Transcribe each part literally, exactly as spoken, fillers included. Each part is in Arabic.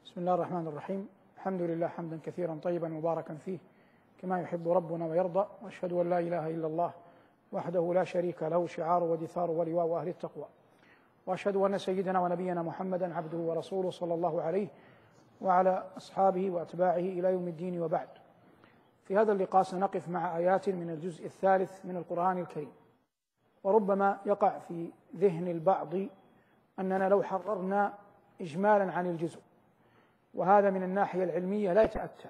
بسم الله الرحمن الرحيم. الحمد لله حمدا كثيرا طيبا مباركا فيه كما يحب ربنا ويرضى، وأشهد أن لا إله إلا الله وحده لا شريك له شعار ودثار ولواء أهل التقوى، وأشهد أن سيدنا ونبينا محمدا عبده ورسوله صلى الله عليه وعلى أصحابه وأتباعه إلى يوم الدين. وبعد، في هذا اللقاء سنقف مع آيات من الجزء الثالث من القرآن الكريم. وربما يقع في ذهن البعض أننا لو حررنا إجمالا عن الجزء، وهذا من الناحية العلمية لا يتأتى،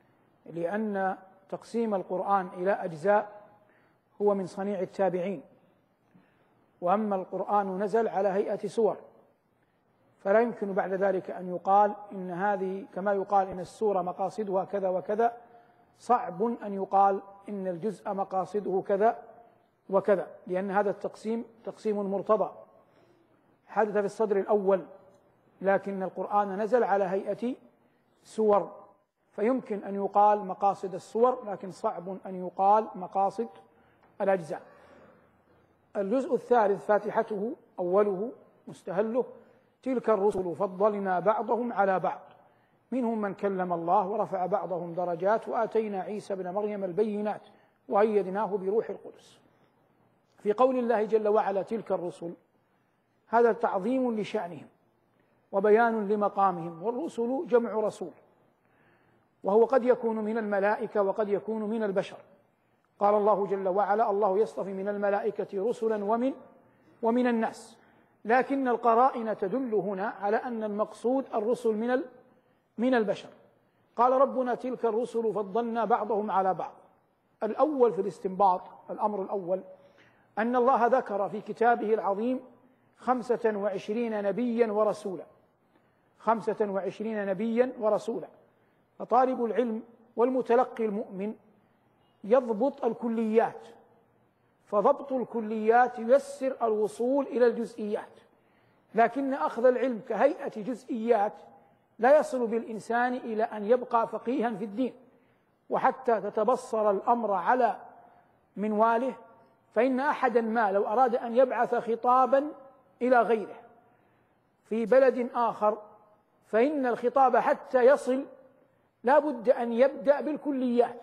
لأن تقسيم القرآن إلى أجزاء هو من صنيع التابعين، وأما القرآن نزل على هيئة سور، فلا يمكن بعد ذلك أن يقال إن هذه كما يقال إن السورة مقاصدها كذا وكذا، صعب أن يقال إن الجزء مقاصده كذا وكذا، لأن هذا التقسيم تقسيم مرتضى حدث في الصدر الأول، لكن القرآن نزل على هيئة سور، فيمكن أن يقال مقاصد السور، لكن صعب أن يقال مقاصد الأجزاء. الجزء الثالث فاتحته أوله مستهله: تلك الرسل فضلنا بعضهم على بعض منهم من كلم الله ورفع بعضهم درجات وآتينا عيسى ابن مريم البينات وأيدناه بروح القدس. في قول الله جل وعلا تلك الرسل، هذا تعظيم لشأنهم وبيان لمقامهم، والرسل جمع رسول، وهو قد يكون من الملائكة وقد يكون من البشر. قال الله جل وعلا: الله يصطفي من الملائكة رسلا ومن ومن الناس، لكن القرائن تدل هنا على أن المقصود الرسل من من البشر. قال ربنا تلك الرسل فضلنا بعضهم على بعض. الأول في الاستنباط، الأمر الأول أن الله ذكر في كتابه العظيم خمسة وعشرين نبيا ورسولا، خمسة وعشرين نبيا ورسولا. فطالب العلم والمتلقي المؤمن يضبط الكليات، فضبط الكليات ييسر الوصول إلى الجزئيات، لكن أخذ العلم كهيئة جزئيات لا يصل بالإنسان إلى أن يبقى فقيها في الدين. وحتى تتبصر الأمر على منواله، فإن أحدا ما لو أراد أن يبعث خطابا إلى غيره في بلد آخر، فإن الخطاب حتى يصل لا بد أن يبدأ بالكليات،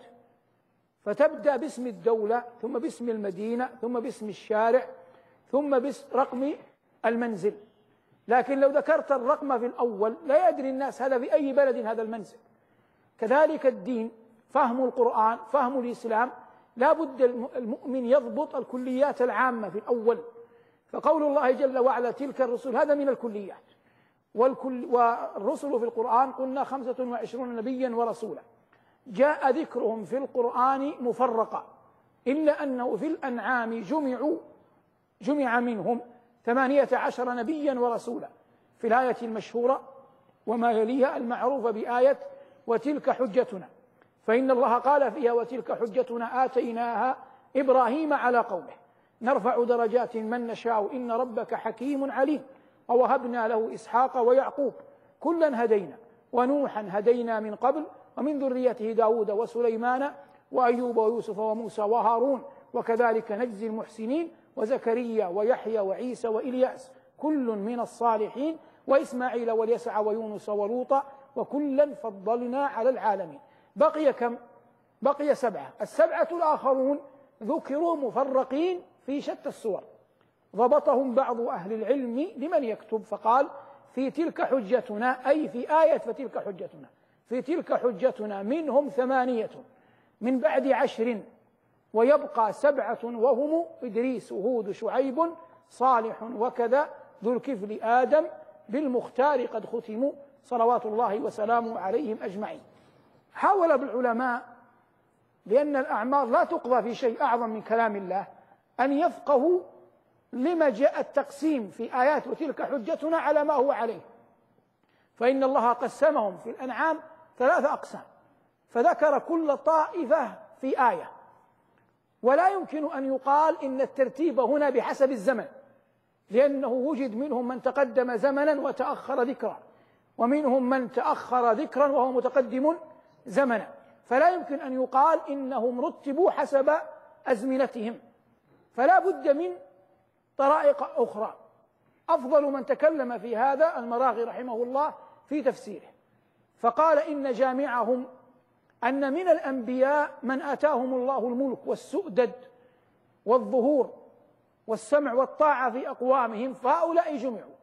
فتبدأ باسم الدولة، ثم باسم المدينة، ثم باسم الشارع، ثم برقم المنزل. لكن لو ذكرت الرقم في الأول لا يدري الناس هذا في أي بلد هذا المنزل. كذلك الدين، فهم القرآن، فهم الإسلام، لا بد المؤمن يضبط الكليات العامة في الأول. فقول الله جل وعلا تلك الرسل هذا من الكليات، والكل والرسل في القرآن قلنا خمسة وعشرون نبيا ورسولا، جاء ذكرهم في القرآن مفرقا، إلا أنه في الأنعام جمعوا جمع منهم ثمانية عشر نبيا ورسولا في الآية المشهورة وما يليها المعروفة بآية وتلك حجتنا، فإن الله قال فيها وتلك حجتنا آتيناها إبراهيم على قومه نرفع درجات من نشاء إن ربك حكيم عليم ووهبنا له إسحاق ويعقوب كلا هدينا ونوحا هدينا من قبل ومن ذريته داود وسليمان وأيوب ويوسف وموسى وهارون وكذلك نجزي المحسنين وزكريا ويحيى وعيسى وإلياس كل من الصالحين وإسماعيل واليسع ويونس ولوطا وكلا فضلنا على العالمين. بقي كم؟ بقي سبعة. السبعة الآخرون ذكروا مفرقين في شتى السور، ضبطهم بعض أهل العلم لمن يكتب فقال في تلك حجتنا، أي في آية فتلك حجتنا، في تلك حجتنا منهم ثمانية من بعد عشر، ويبقى سبعة وهم إدريس هود شعيب صالح وكذا ذو الكفل آدم بالمختار قد ختموا صلوات الله وسلامه عليهم أجمعين. حاول بالعلماء، لأن الأعمار لا تقضى في شيء أعظم من كلام الله، أن يفقهوا لما جاء التقسيم في آيات وتلك حجتنا على ما هو عليه. فإن الله قسمهم في الأنعام ثلاثة أقسام، فذكر كل طائفة في آية، ولا يمكن أن يقال إن الترتيب هنا بحسب الزمن، لأنه وجد منهم من تقدم زمنا وتأخر ذكرا، ومنهم من تأخر ذكرا وهو متقدم زمنا، فلا يمكن أن يقال إنهم رتبوا حسب أزمنتهم، فلا بد من طرائق أخرى. أفضل من تكلم في هذا المراغي رحمه الله في تفسيره، فقال إن جامعهم أن من الأنبياء من آتاهم الله الملك والسؤدد والظهور والسمع والطاعة في أقوامهم فهؤلاء جمعوا،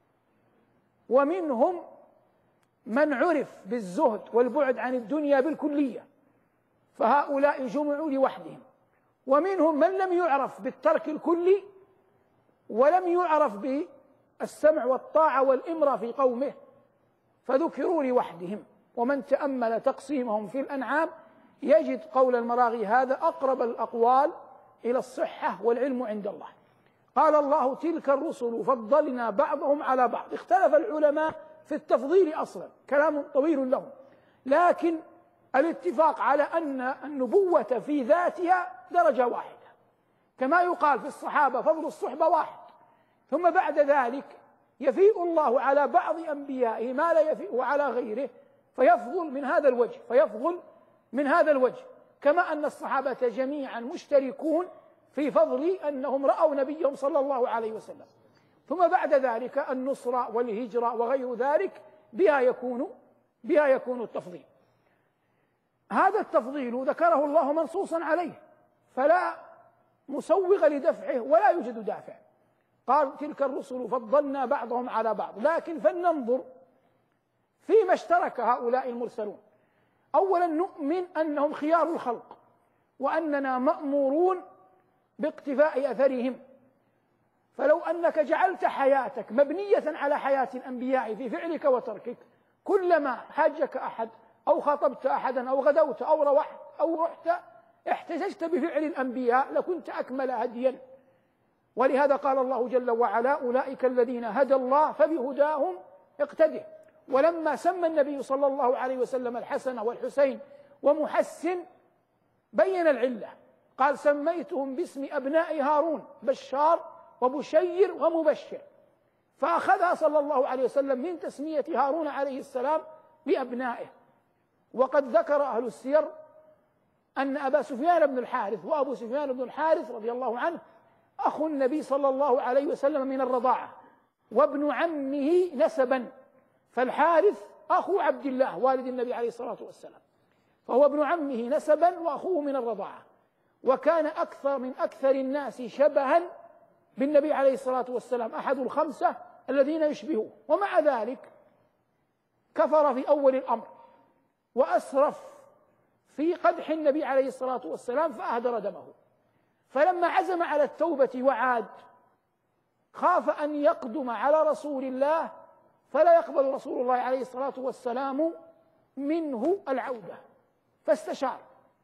ومنهم من عرف بالزهد والبعد عن الدنيا بالكلية فهؤلاء جمعوا لوحدهم، ومنهم من لم يعرف بالترك الكلي ولم يعرف بالسمع والطاعة والإمرة في قومه فذكروا لوحدهم. ومن تأمل تقسيمهم في الأنعام يجد قول المراغي هذا أقرب الأقوال إلى الصحة والعلم عند الله. قال الله تلك الرسل فضلنا بعضهم على بعض. اختلف العلماء في التفضيل أصلا، كلام طويل لهم، لكن الاتفاق على أن النبوة في ذاتها درجة واحدة، كما يقال في الصحابة فضل الصحبة واحد، ثم بعد ذلك يفيء الله على بعض أنبيائه ما لا يفيء على غيره فيفضل من هذا الوجه فيفضل من هذا الوجه كما أن الصحابة جميعا مشتركون في فضل أنهم رأوا نبيهم صلى الله عليه وسلم. ثم بعد ذلك النصرة والهجرة وغير ذلك بها يكون بها يكون التفضيل. هذا التفضيل ذكره الله منصوصا عليه فلا مسوغ لدفعه ولا يوجد دافع. قال تلك الرسل فضلنا بعضهم على بعض، لكن فلننظر فيما اشترك هؤلاء المرسلون. أولا نؤمن أنهم خيار الخلق وأننا مأمورون باقتفاء أثرهم، فلو أنك جعلت حياتك مبنية على حياة الأنبياء في فعلك وتركك، كلما حاجك أحد أو خاطبت أحدا أو غدوت أو روحت أو رحت احتججت بفعل الأنبياء لكنت أكمل هديا. ولهذا قال الله جل وعلا أولئك الذين هدى الله فبهداهم اقتده. ولما سمى النبي صلى الله عليه وسلم الحسن والحسين ومحسن بين العلة، قال سميتهم باسم أبناء هارون بشار وبشير ومبشر، فأخذها صلى الله عليه وسلم من تسمية هارون عليه السلام بأبنائه. وقد ذكر أهل السير أن أبا سفيان بن الحارث وأبو سفيان بن الحارث رضي الله عنه أخو النبي صلى الله عليه وسلم من الرضاعة وابن عمه نسبا، فالحارث أخو عبد الله والد النبي عليه الصلاة والسلام، فهو ابن عمه نسبا وأخوه من الرضاعة، وكان أكثر من أكثر الناس شبها بالنبي عليه الصلاة والسلام، أحد الخمسة الذين يشبهوه. ومع ذلك كفر في أول الأمر وأسرف في قدح النبي عليه الصلاة والسلام فأهدر دمه، فلما عزم على التوبة وعاد خاف أن يقدم على رسول الله فلا يقبل رسول الله عليه الصلاة والسلام منه العودة، فاستشار،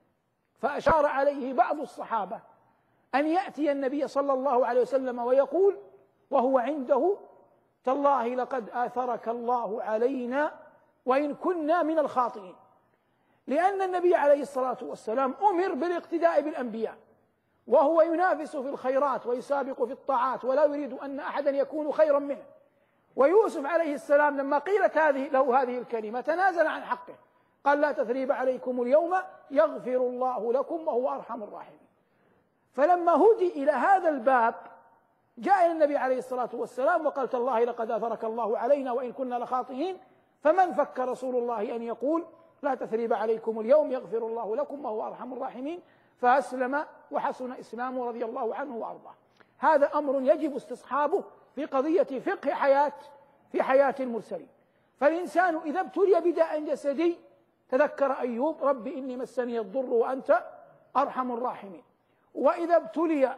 فأشار عليه بعض الصحابة أن يأتي النبي صلى الله عليه وسلم ويقول وهو عنده تالله لقد آثرك الله علينا وإن كنا من الخاطئين، لأن النبي عليه الصلاة والسلام أمر بالاقتداء بالأنبياء وهو ينافس في الخيرات ويسابق في الطاعات ولا يريد أن أحدا يكون خيرا منه. ويوسف عليه السلام لما قيلت هذه له هذه الكلمة تنازل عن حقه، قال لا تثريب عليكم اليوم يغفر الله لكم وهو أرحم الراحمين. فلما هدي إلى هذا الباب جاء إلى النبي عليه الصلاة والسلام وقال تالله لقد آثرك الله علينا وإن كنا لخاطئين، فمن فك رسول الله أن يقول لا تثريب عليكم اليوم يغفر الله لكم وهو أرحم الراحمين، فأسلم وحسن إسلامه رضي الله عنه وأرضاه. هذا أمر يجب استصحابه في قضية فقه حياة في حياة المرسلين. فالإنسان إذا ابتلي بداء جسدي تذكر أيوب رب إني مسني الضر وأنت أرحم الراحمين، وإذا ابتلي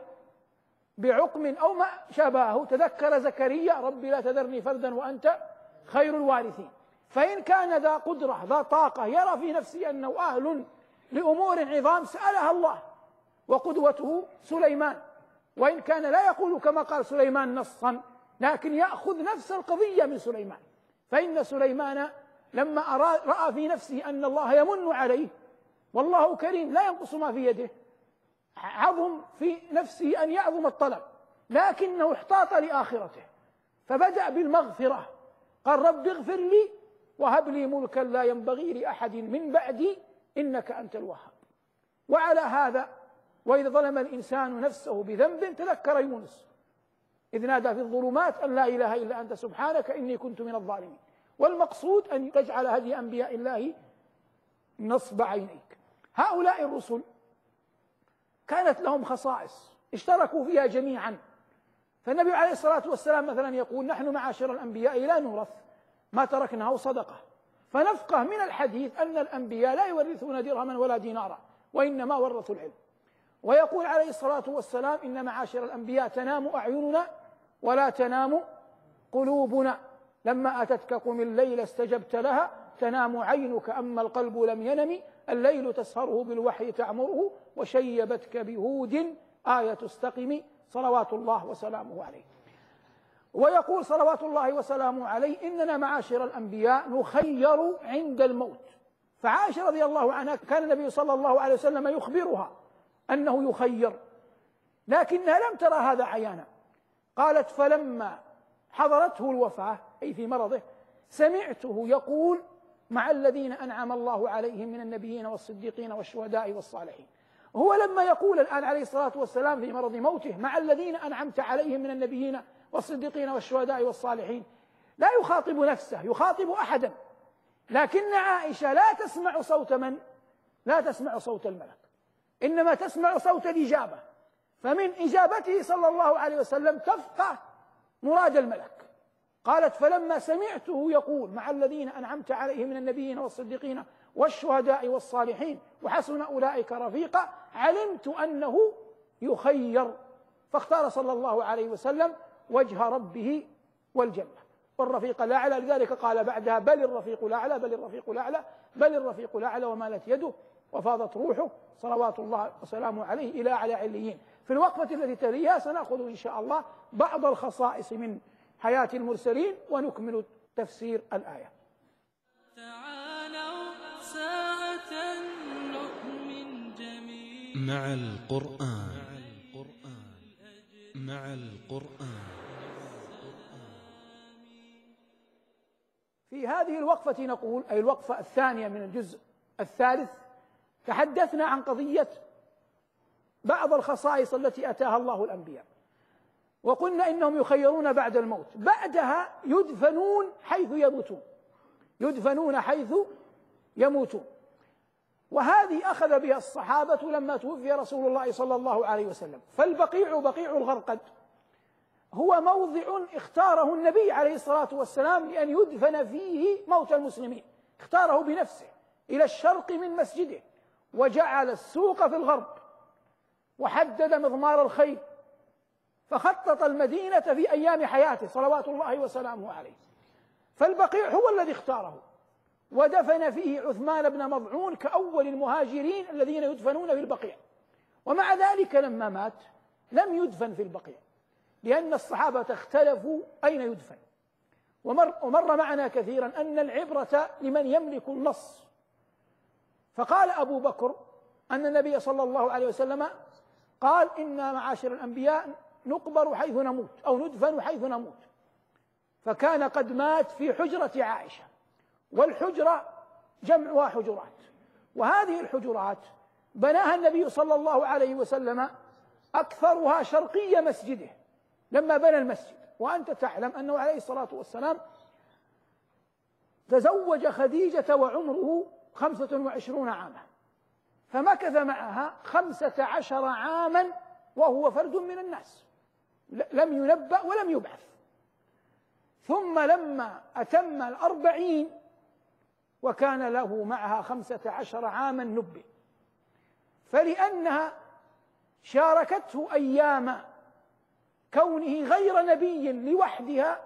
بعقم أو ما شابهه تذكر زكريا رب لا تذرني فردا وأنت خير الوارثين. فإن كان ذا قدرة ذا طاقة يرى في نفسه أنه أهل لأمور عظام سألها الله، وقدوته سليمان، وإن كان لا يقول كما قال سليمان نصا لكن يأخذ نفس القضية من سليمان، فإن سليمان لما رأى في نفسه أن الله يمن عليه والله كريم لا ينقص ما في يده، عظم في نفسه أن يعظم الطلب، لكنه احتاط لآخرته فبدأ بالمغفرة، قال رب اغفر لي وهب لي ملكا لا ينبغي لأحد من بعدي إنك أنت الوهاب. وعلى هذا وإذا ظلم الإنسان نفسه بذنب تذكر يونس إذ نادى في الظلمات أن لا إله إلا أنت سبحانك إني كنت من الظالمين. والمقصود أن تجعل هدي أنبياء الله نصب عينيك. هؤلاء الرسل كانت لهم خصائص اشتركوا فيها جميعا. فالنبي عليه الصلاة والسلام مثلا يقول: نحن معاشر الأنبياء لا نورث ما تركناه صدقة. فنفقه من الحديث أن الأنبياء لا يورثون درهما ولا دينارا، وإنما ورثوا العلم. ويقول عليه الصلاة والسلام: إن معاشر الأنبياء تنام أعيننا ولا تنام قلوبنا، لما أتتك قم الليل استجبت لها، تنام عينك أما القلب لم ينم، الليل تسهره بالوحي تعمره، وشيبتك بهود آية تستقم، صلوات الله وسلامه عليه. ويقول صلوات الله وسلامه عليه: إننا معاشر الأنبياء نخير عند الموت. فعائشة رضي الله عنها كان النبي صلى الله عليه وسلم يخبرها أنه يخير، لكنها لم ترى هذا عيانا. قالت: فلما حضرته الوفاة أي في مرضه سمعته يقول: مع الذين أنعم الله عليهم من النبيين والصديقين والشهداء والصالحين. هو لما يقول الآن عليه الصلاة والسلام في مرض موته: مع الذين أنعمت عليهم من النبيين والصديقين والشهداء والصالحين، لا يخاطب نفسه، يخاطب أحدا. لكن عائشة لا تسمع صوت من؟ لا تسمع صوت الملك، إنما تسمع صوت الإجابة. فمن إجابته صلى الله عليه وسلم تفقه مراد الملك. قالت: فلما سمعته يقول: مع الذين أنعمت عليهم من النبيين والصديقين والشهداء والصالحين وحسن أولئك رفيقا، علمت أنه يخير. فاختار صلى الله عليه وسلم وجه ربه والجنة والرفيق الأعلى. لذلك قال بعدها: بل الرفيق الأعلى، بل الرفيق الأعلى، بل الرفيق الأعلى، ومالت يده وفاضت روحه صلوات الله وسلامه عليه إلى أعلى عليين. في الوقفة التي تليها سنأخذ إن شاء الله بعض الخصائص من حياة المرسلين ونكمل تفسير الآية. تعالوا ساعة نؤمن جميعا مع القرآن مع القرآن في هذه الوقفة نقول، أي الوقفة الثانية من الجزء الثالث، تحدثنا عن قضية بعض الخصائص التي أتاها الله الأنبياء، وقلنا إنهم يخيرون بعد الموت، بعدها يدفنون حيث يموتون، يدفنون حيث يموتون. وهذه أخذ بها الصحابة لما توفي رسول الله صلى الله عليه وسلم. فالبقيع بقيع الغرقد هو موضع اختاره النبي عليه الصلاة والسلام لأن يدفن فيه موتى المسلمين، اختاره بنفسه إلى الشرق من مسجده، وجعل السوق في الغرب، وحدد مضمار الخيل، فخطط المدينة في أيام حياته صلوات الله وسلامه عليه. فالبقيع هو الذي اختاره، ودفن فيه عثمان بن مضعون كأول المهاجرين الذين يدفنون في البقيع. ومع ذلك لما مات لم يدفن في البقيع، لأن الصحابة اختلفوا أين يدفن. ومر, ومر معنا كثيرا أن العبرة لمن يملك النص. فقال أبو بكر أن النبي صلى الله عليه وسلم قال: إن معاشر الأنبياء نقبر حيث نموت أو ندفن حيث نموت. فكان قد مات في حجرة عائشة، والحجرة جمعها حجرات، وهذه الحجرات بناها النبي صلى الله عليه وسلم أكثرها شرقي مسجده لما بنى المسجد. وأنت تعلم أنه عليه الصلاة والسلام تزوج خديجة وعمره خمسة وعشرون عاما، فمكث معها خمسة عشر عاما وهو فرد من الناس، لم ينبأ ولم يبعث. ثم لما أتم الأربعين وكان له معها خمسة عشر عاما نبئ. فلأنها شاركته أيام كونه غير نبي لوحدها،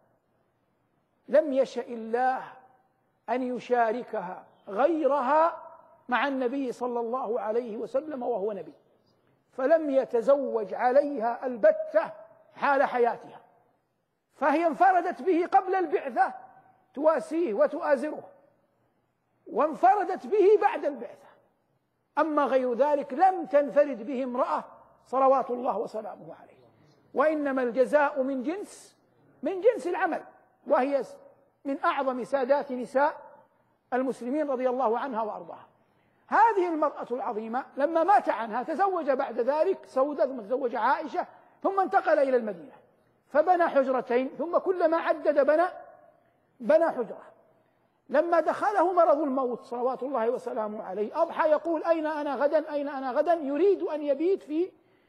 لم يشأ الله أن يشاركها غيرها مع النبي صلى الله عليه وسلم وهو نبي، فلم يتزوج عليها البتة حال حياتها، فهي انفردت به قبل البعثة تواسيه وتؤازره، وانفردت به بعد البعثة. أما غير ذلك لم تنفرد به امرأة صلوات الله وسلامه عليه. وإنما الجزاء من جنس من جنس العمل، وهي من أعظم سادات نساء المسلمين رضي الله عنها وأرضاها. هذه المرأة العظيمة لما مات عنها تزوج بعد ذلك سودة، ثم تزوج عائشة، ثم انتقل إلى المدينة فبنى حجرتين، ثم كلما عدد بنى بنى حجرة. لما دخله مرض الموت صلوات الله وسلامه عليه أضحى يقول أين أنا غدا أين أنا غدا، يريد أن يبيت في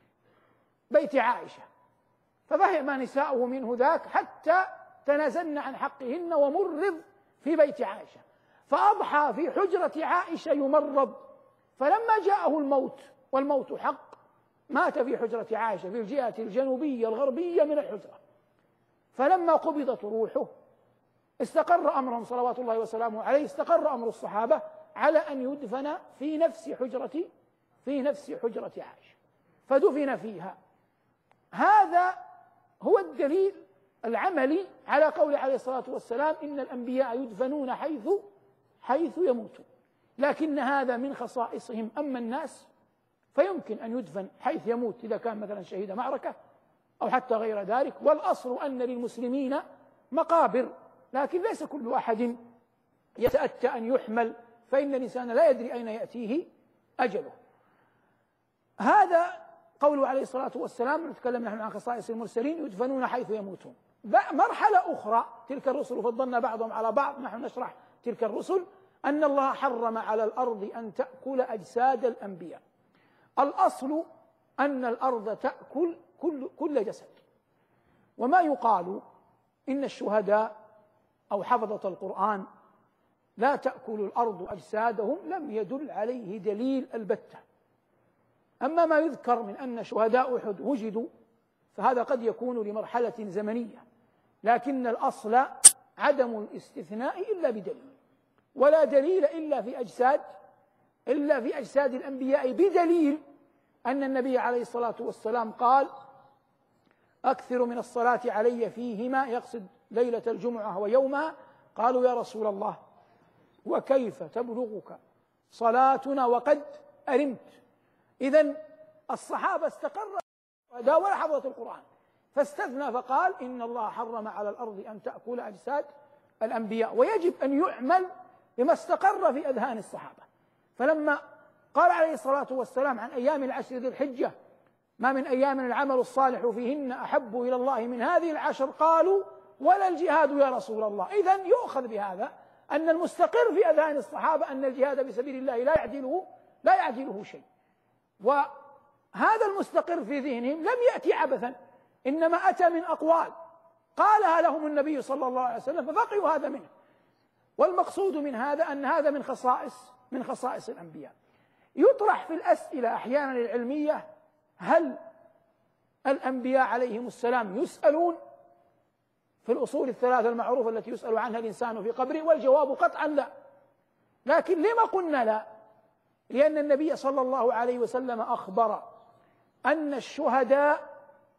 بيت عائشة، ففهم نساؤه منه ذاك حتى تنازلن عن حقهن ومرض في بيت عائشة، فأضحى في حجرة عائشة يمرض. فلما جاءه الموت والموت حق مات في حجرة عائشة في الجهة الجنوبية الغربية من الحجرة. فلما قبضت روحه استقر أمرهم صلوات الله وسلامه عليه، استقر أمر الصحابة على أن يدفن في نفس حجرة في نفس حجرة عائشة، فدفن فيها. هذا هو الدليل العملي على قول عليه الصلاة والسلام إن الأنبياء يدفنون حيث حيث يموتون، لكن هذا من خصائصهم. أما الناس فيمكن أن يدفن حيث يموت إذا كان مثلا شهيد معركة أو حتى غير ذلك، والأصل أن للمسلمين مقابر، لكن ليس كل أحد يتأتى أن يحمل، فإن الإنسان لا يدري أين يأتيه أجله. هذا قوله عليه الصلاة والسلام. نتكلم نحن عن خصائص المرسلين، يدفنون حيث يموتون. مرحلة أخرى تلك الرسل فضلنا بعضهم على بعض، نحن نشرح تلك الرسل، أن الله حرم على الأرض أن تأكل أجساد الأنبياء. الأصل أن الأرض تأكل كل, كل جسد، وما يقال إن الشهداء أو حفظة القرآن لا تأكل الأرض أجسادهم لم يدل عليه دليل البتة. أما ما يذكر من أن شهداء أحد وجدوا فهذا قد يكون لمرحلة زمنية، لكن الأصل عدم الاستثناء إلا بدليل، ولا دليل إلا في أجساد إلا في أجساد الأنبياء، بدليل أن النبي عليه الصلاة والسلام قال أكثر من الصلاة علي فيهما، يقصد ليلة الجمعة ويومها. قالوا يا رسول الله وكيف تبلغك صلاتنا وقد أرمت؟ إذن الصحابة استقروا ولا حفظة القرآن، فاستثنى فقال إن الله حرم على الأرض أن تأكل أجساد الأنبياء، ويجب أن يعمل بما استقر في أذهان الصحابة. فلما قال عليه الصلاة والسلام عن أيام العشر ذي الحجة ما من أيام العمل الصالح فيهن أحب إلى الله من هذه العشر، قالوا ولا الجهاد يا رسول الله. إذن يؤخذ بهذا أن المستقر في أذهان الصحابة أن الجهاد في سبيل الله لا يعدله لا يعدله شيء، وهذا المستقر في ذهنهم لم يأتي عبثا، إنما أتى من أقوال قالها لهم النبي صلى الله عليه وسلم ففقهوا هذا منه. والمقصود من هذا أن هذا من خصائص من خصائص الأنبياء. يطرح في الأسئلة أحيانا العلمية هل الأنبياء عليهم السلام يسألون في الأصول الثلاثة المعروفة التي يسأل عنها الإنسان في قبره؟ والجواب قطعا لا. لكن لما قلنا لا؟ لأن النبي صلى الله عليه وسلم أخبر أن الشهداء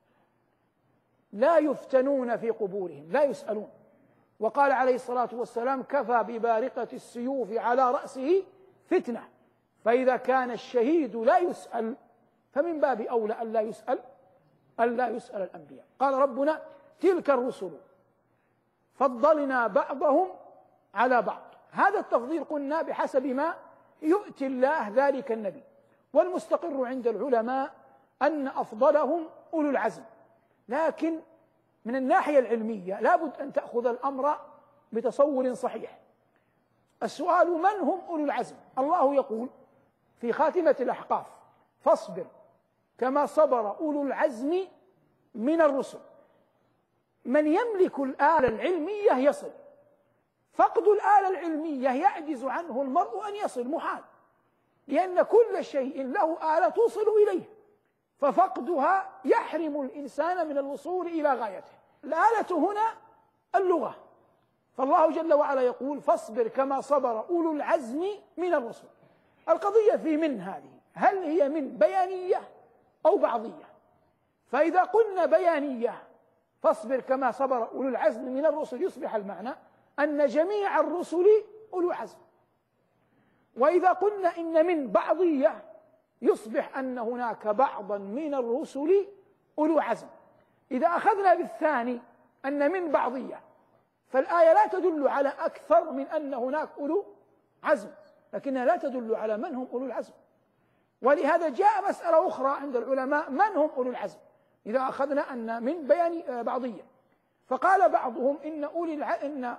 لا يفتنون في قبورهم، لا يسألون، وقال عليه الصلاة والسلام كفى ببارقة السيوف على رأسه فتنة. فإذا كان الشهيد لا يسأل فمن باب أولى أن لا يسأل أن لا يسأل الأنبياء. قال ربنا تلك الرسل فضلنا بعضهم على بعض. هذا التفضيل قلنا بحسب ما يؤتي الله ذلك النبي، والمستقر عند العلماء أن أفضلهم أولو العزم. لكن من الناحية العلمية لابد أن تأخذ الأمر بتصور صحيح. السؤال من هم أولو العزم؟ الله يقول في خاتمة الأحقاف فاصبر كما صبر أولو العزم من الرسل. من يملك الآلة العلمية يصل، فقد الآلة العلمية يعجز عنه المرء أن يصل، محال، لأن كل شيء له آلة توصل إليه، ففقدها يحرم الإنسان من الوصول إلى غايته. الآلة هنا اللغة، فالله جل وعلا يقول فاصبر كما صبر أولو العزم من الرسل. القضية في من هذه، هل هي من بيانية أو بعضية؟ فإذا قلنا بيانية فاصبر كما صبر أولو العزم من الرسل يصبح المعنى أن جميع الرسل أولو عزم. وإذا قلنا إن من بعضية يصبح أن هناك بعضا من الرسل أولو عزم. إذا أخذنا بالثاني أن من بعضية فالآية لا تدل على أكثر من أن هناك أولو عزم، لكنها لا تدل على من هم أولو العزم. ولهذا جاء مسألة أخرى عند العلماء من هم أولو العزم إذا أخذنا أن من بيان بعضية. فقال بعضهم إن أولي إن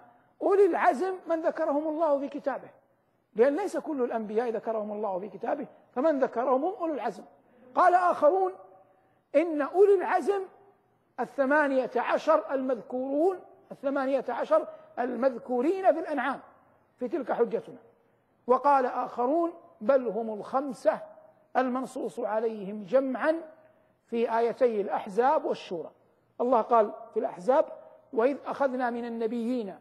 أولي العزم من ذكرهم الله في كتابه، لأن ليس كل الأنبياء ذكرهم الله في كتابه، فمن ذكرهم هم أولي العزم. قال آخرون إن أولي العزم الثمانية عشر المذكورون الثمانية عشر المذكورين في الأنعام في تلك حجتنا. وقال آخرون بل هم الخمسة المنصوص عليهم جمعا في آيتي الأحزاب والشورى. الله قال في الأحزاب وإذ أخذنا من النبيين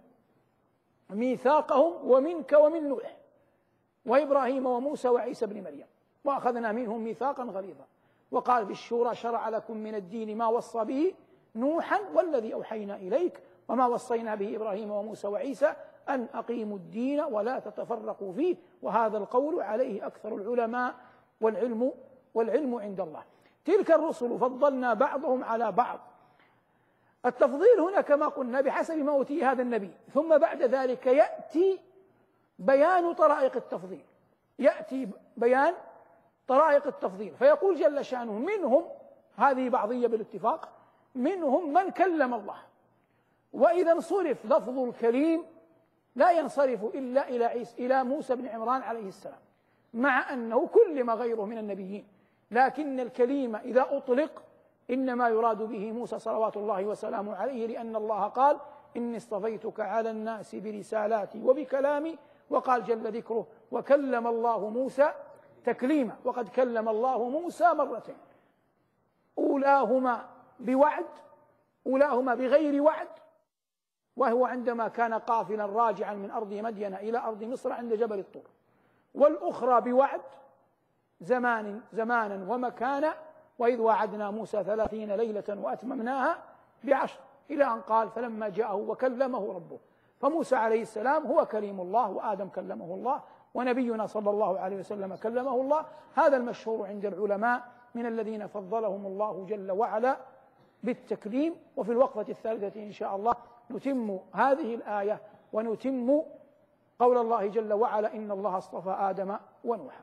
ميثاقهم ومنك ومن نوح وإبراهيم وموسى وعيسى بن مريم وأخذنا منهم ميثاقا غليظا. وقال في الشورى شرع لكم من الدين ما وصى به نوحا والذي أوحينا إليك وما وصينا به إبراهيم وموسى وعيسى أن أقيموا الدين ولا تتفرقوا فيه، وهذا القول عليه أكثر العلماء والعلم والعلم عند الله. تلك الرسل فضلنا بعضهم على بعض. التفضيل هنا كما قلنا بحسب ما أوتي هذا النبي، ثم بعد ذلك يأتي بيان طرائق التفضيل، يأتي بيان طرائق التفضيل فيقول جل شأنه منهم، هذه بعضية بالاتفاق، منهم من كلم الله. وإذا انصرف لفظ الكليم لا ينصرف إلا إلى عيسى إلى موسى بن عمران عليه السلام، مع أنه كلم غيره من النبيين، لكن الكليم إذا أطلق إنما يراد به موسى صلوات الله وسلامه عليه، لأن الله قال إني اصطفيتك على الناس برسالاتي وبكلامي، وقال جل ذكره وكلم الله موسى تكليما، وقد كلم الله موسى مرتين، أولاهما بوعد أولاهما بغير وعد، وهو عندما كان قافلا راجعا من أرض مدين إلى أرض مصر عند جبل الطور، والأخرى بوعد زمان زمانا ومكانا، وإذ وعدنا موسى ثلاثين ليلة وأتممناها بعشر، إلى أن قال فلما جاءه وكلمه ربه. فموسى عليه السلام هو كليم الله، وآدم كلمه الله، ونبينا صلى الله عليه وسلم كلمه الله. هذا المشهور عند العلماء من الذين فضلهم الله جل وعلا بالتكليم. وفي الوقفة الثالثة إن شاء الله نتم هذه الآية ونتم قول الله جل وعلا إن الله اصطفى آدم ونوحا.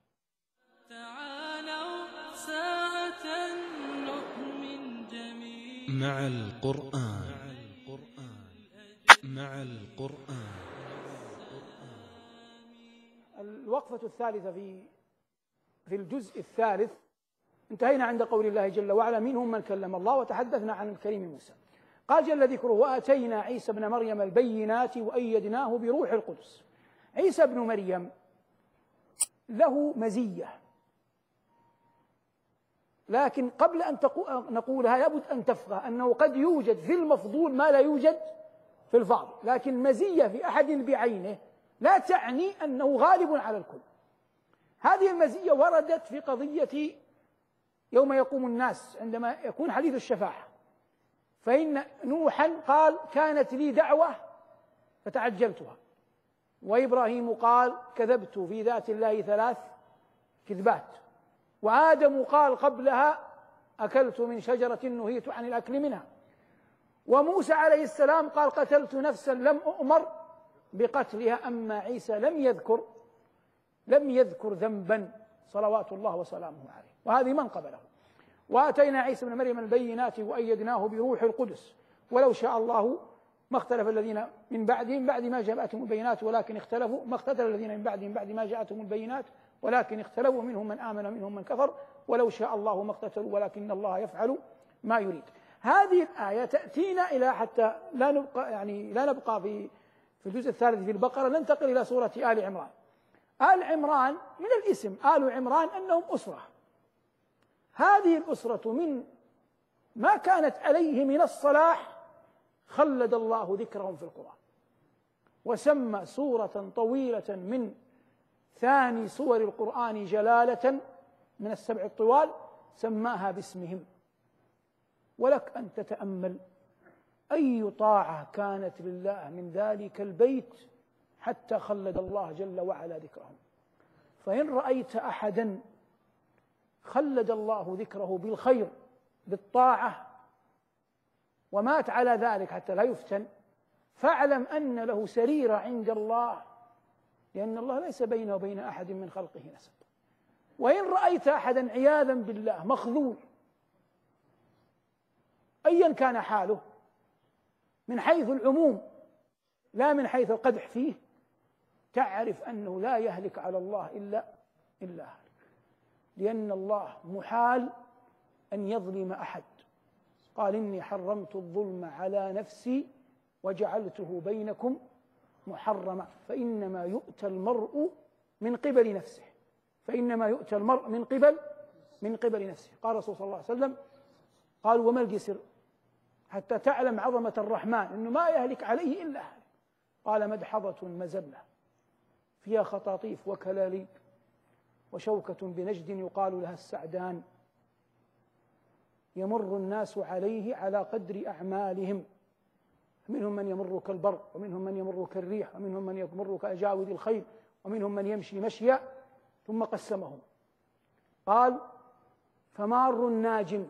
تعالوا ساعة نؤمن جميعا مع القرآن مع القرآن الوقفة الثالثة في في الجزء الثالث انتهينا عند قول الله جل وعلا منهم من كلم الله، وتحدثنا عن الكريم موسى. قال جل ذكره وآتينا عيسى ابن مريم البينات وأيدناه بروح القدس. عيسى ابن مريم له مزية، لكن قبل أن نقولها لابد أن تفقه أنه قد يوجد في المفضول ما لا يوجد في الفاضل، لكن مزية في أحد بعينه لا تعني أنه غالب على الكل. هذه المزية وردت في قضية يوم يقوم الناس عندما يكون حديث الشفاعة، فإن نوحا قال كانت لي دعوة فتعجلتها، وإبراهيم قال كذبت في ذات الله ثلاث كذبات، وآدم قال قبلها أكلت من شجرة نهيت عن الأكل منها، وموسى عليه السلام قال قتلت نفسا لم أؤمر بقتلها. أما عيسى لم يذكر لم يذكر ذنبا صلوات الله وسلامه عليه، وهذه من قبله. وآتينا عيسى ابن مريم البينات وأيدناه بروح القدس ولو شاء الله ما اختلف الذين من بعدهم بعد ما جاءتهم البينات ولكن اختلفوا ما اختلف الذين من بعدهم بعد ما جاءتهم البينات ولكن اختلفوا منهم من آمن منهم من كفر ولو شاء الله ما اقتتلوا ولكن الله يفعل ما يريد. هذه الآية تأتينا إلى حتى لا نبقى يعني لا نبقى في في الجزء الثالث في البقرة، ننتقل إلى سورة آل عمران. آل عمران من الاسم آل عمران أنهم أسرة، هذه الأسرة من ما كانت عليه من الصلاح خلد الله ذكرهم في القرآن، وسمى سورة طويلة من ثاني سور القرآن جلالة من السبع الطوال سماها باسمهم. ولك أن تتأمل أي طاعة كانت لله من ذلك البيت حتى خلد الله جل وعلا ذكرهم. فإن رأيت أحدا خلد الله ذكره بالخير بالطاعة ومات على ذلك حتى لا يفتن، فاعلم أن له سريرة عند الله، لأن الله ليس بينه وبين أحد من خلقه نسب. وإن رأيت أحدا عياذا بالله مخذول أيا كان حاله من حيث العموم لا من حيث القدح فيه، تعرف أنه لا يهلك على الله إلا إلا هلك، لأن الله محال أن يظلم أحد. قال إني حرمت الظلم على نفسي وجعلته بينكم محرما، فإنما يؤتى المرء من قبل نفسه، فإنما يؤتى المرء من قبل من قبل نفسه. قال الرسول صلى الله عليه وسلم، قال وما الجسر؟ حتى تعلم عظمة الرحمن أنه ما يهلك عليه إلا هلك. قال مدحضة مزلة فيها خطاطيف وكلاليب وشوكة بنجد يقال لها السعدان، يمر الناس عليه على قدر أعمالهم، منهم من يمر كالبر، ومنهم من يمر كالريح، ومنهم من يمر كأجاود الخيل، ومنهم من يمشي مشيا، ثم قسمهم. قال فمار ناج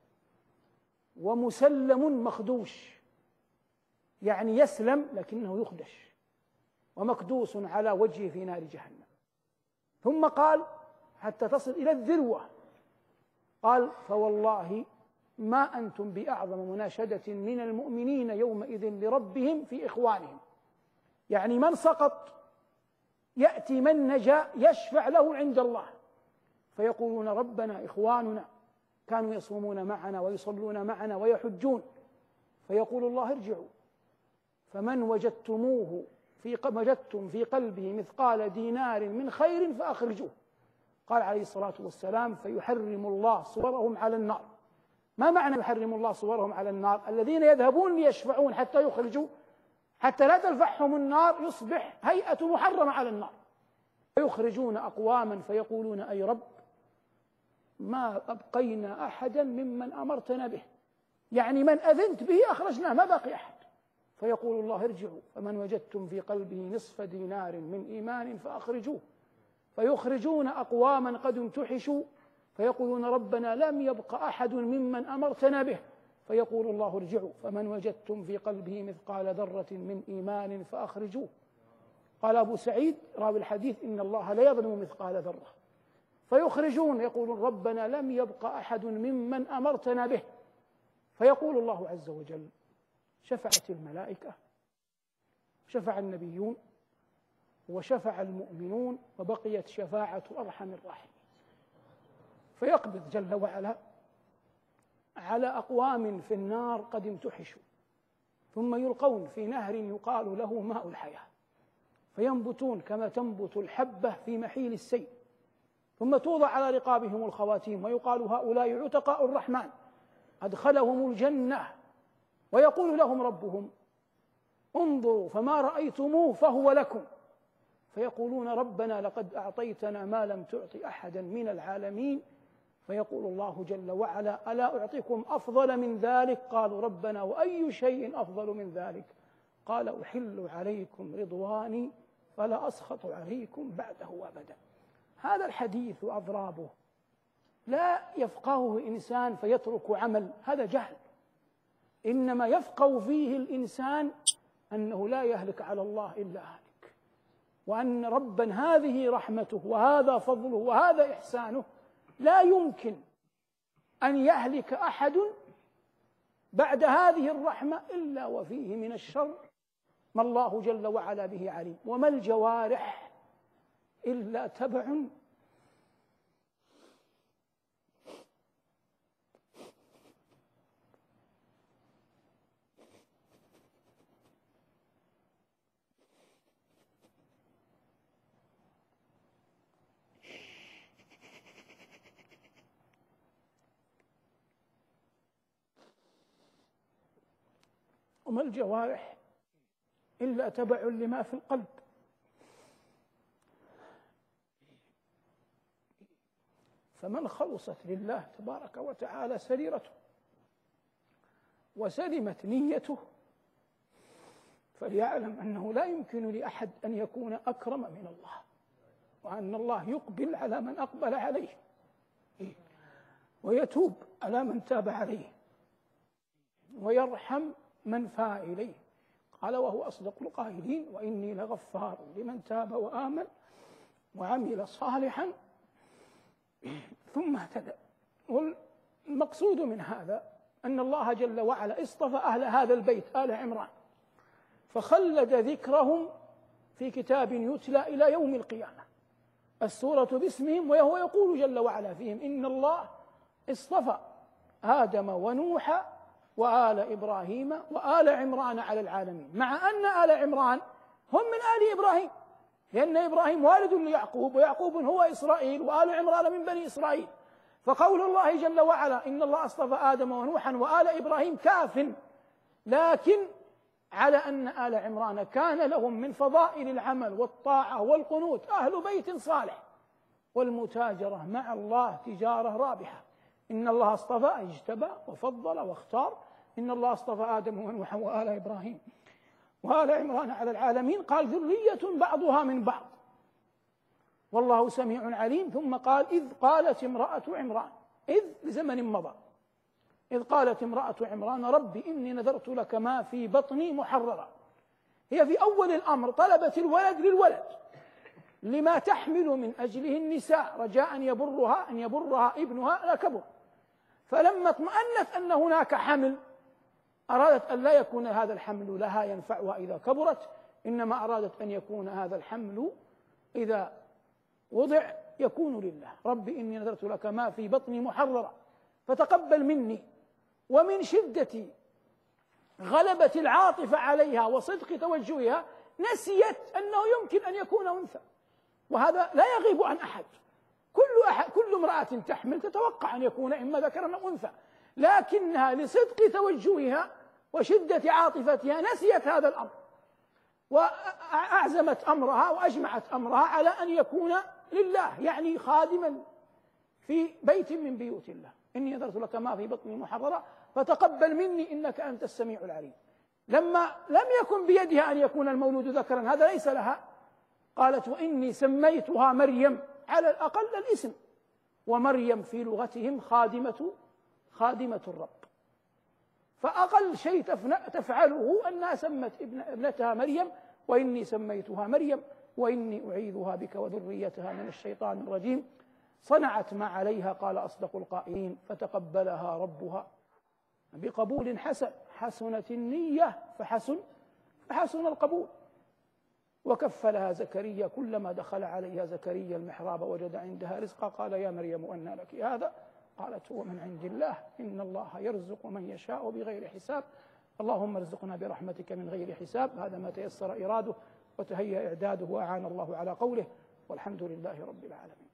ومسلم مخدوش، يعني يسلم لكنه يخدش، ومكدوس على وجهه في نار جهنم. ثم قال حتى تصل إلى الذروة، قال فوالله ما أنتم بأعظم مناشدة من المؤمنين يومئذ لربهم في إخوانهم، يعني من سقط يأتي من نجا يشفع له عند الله، فيقولون ربنا إخواننا كانوا يصومون معنا ويصلون معنا ويحجون، فيقول الله ارجعوا فمن وجدتموه في وجدتم في قلبه مثقال دينار من خير فأخرجوه. قال عليه الصلاة والسلام فيحرم الله صورهم على النار. ما معنى يحرم الله صورهم على النار؟ الذين يذهبون ليشفعون حتى يخرجوا، حتى لا تلفحهم النار، يصبح هيئة محرمة على النار، فيخرجون أقواما فيقولون أي رب ما أبقينا أحدا ممن أمرتنا به، يعني من أذنت به أخرجناه ما باقي أحد. فيقول الله ارجعوا فمن وجدتم في قلبه نصف دينار من إيمان فأخرجوه، فيخرجون أقواما قد امتحشوا فيقولون ربنا لم يبق أحد ممن أمرتنا به، فيقول الله ارجعوا فمن وجدتم في قلبه مثقال ذرة من إيمان فأخرجوه. قال أبو سعيد راوي الحديث إن الله لا يظلم مثقال ذرة، فيخرجون يقولون ربنا لم يبق أحد ممن أمرتنا به، فيقول الله عز وجل شفعت الملائكة، شفع النبيون، وشفع المؤمنون، وبقيت شفاعة أرحم الراحمين. فيقبض جل وعلا على أقوام في النار قد امتحشوا، ثم يلقون في نهر يقال له ماء الحياة، فينبتون كما تنبت الحبة في محيل السيل، ثم توضع على رقابهم الخواتيم ويقال هؤلاء عتقاء الرحمن أدخلهم الجنة، ويقول لهم ربهم انظروا فما رأيتموه فهو لكم، فيقولون ربنا لقد أعطيتنا ما لم تعط أحدا من العالمين، فيقول الله جل وعلا ألا أعطيكم أفضل من ذلك؟ قالوا ربنا وأي شيء أفضل من ذلك؟ قال أحل عليكم رضواني فلا أسخط عليكم بعده أبدا. هذا الحديث وأضرابه لا يفقهه إنسان فيترك عمل، هذا جهل، إنما يفقه فيه الإنسان أنه لا يهلك على الله إلا هالك، وأن ربا هذه رحمته وهذا فضله وهذا إحسانه، لا يمكن أن يهلك أحد بعد هذه الرحمة إلا وفيه من الشر ما الله جل وعلا به عليم. وما الجوارح إلا تبع وما الجوارح إلا تبع لما في القلب. فمن خلصت لله تبارك وتعالى سريرته وسلمت نيته فليعلم أنه لا يمكن لأحد أن يكون أكرم من الله، وأن الله يقبل على من أقبل عليه ويتوب على من تاب عليه ويرحم من فاء إليه. قال وهو أصدق القائلين وإني لغفار لمن تاب وآمن وعمل صالحا ثم اهتدى. والمقصود من هذا أن الله جل وعلا اصطفى أهل هذا البيت آل عمران فخلد ذكرهم في كتاب يتلى إلى يوم القيامة. السورة باسمهم، وهو يقول جل وعلا فيهم: إن الله اصطفى آدم ونوح وآل إبراهيم وآل عمران على العالمين، مع أن آل عمران هم من آل إبراهيم، لأن إبراهيم والد ليعقوب، ويعقوب هو إسرائيل، وآل عمران من بني إسرائيل. فقول الله جل وعلا: إن الله اصطفى آدم ونوحا وآل إبراهيم كاف، لكن على أن آل عمران كان لهم من فضائل العمل والطاعة والقنوت أهل بيت صالح، والمتاجرة مع الله تجارة رابحة. إن الله اصطفى، اجتبى وفضل واختار. إن الله اصطفى آدم ونوحا وآل إبراهيم وآل عمران على العالمين، قال: ذرية بعضها من بعض والله سميع عليم. ثم قال: إذ قالت امرأة عمران، إذ لزمن مضى، إذ قالت امرأة عمران: رب إني نذرت لك ما في بطني محررا. هي في أول الأمر طلبت الولد للولد لما تحمل من أجله النساء، رجاء أن يبرها أن يبرها ابنها لا كبر. فلما اطمأنت أن هناك حمل أرادت أن لا يكون هذا الحمل لها ينفعها إذا كبرت، إنما أرادت أن يكون هذا الحمل إذا وضع يكون لله. رب إني نذرت لك ما في بطني محررا فتقبل مني. ومن شدة غلبة العاطفة عليها وصدق توجهها نسيت أنه يمكن أن يكون أنثى، وهذا لا يغيب عن أحد. كل أحد كل امرأة تحمل تتوقع أن يكون إما ذكرا أو أنثى، لكنها لصدق توجهها وشدة عاطفتها نسيت هذا الأمر، وأعزمت أمرها وأجمعت أمرها على أن يكون لله، يعني خادما في بيت من بيوت الله. إني نذرت لك ما في بطني محررا فتقبل مني إنك أنت السميع العليم. لما لم يكن بيدها أن يكون المولود ذكرا، هذا ليس لها، قالت: وإني سميتها مريم، على الأقل الاسم، ومريم في لغتهم خادمة خادمة الرب. فأقل شيء تفعله أنها سمت ابنتها مريم: وإني سميتها مريم وإني أعيذها بك وذريتها من الشيطان الرجيم. صنعت ما عليها، قال أصدق القائلين، فتقبلها ربها بقبول حسن. حسنت النية فحسن فحسن القبول. وكفلها زكريا، كلما دخل عليها زكريا المحراب وجد عندها رزقا قال: يا مريم أنى لك هذا؟ قالت: هو من عند الله، إن الله يرزق من يشاء بغير حساب. اللهم ارزقنا برحمتك من غير حساب. هذا ما تيسر إراده وتهيأ إعداده وأعان الله على قوله، والحمد لله رب العالمين.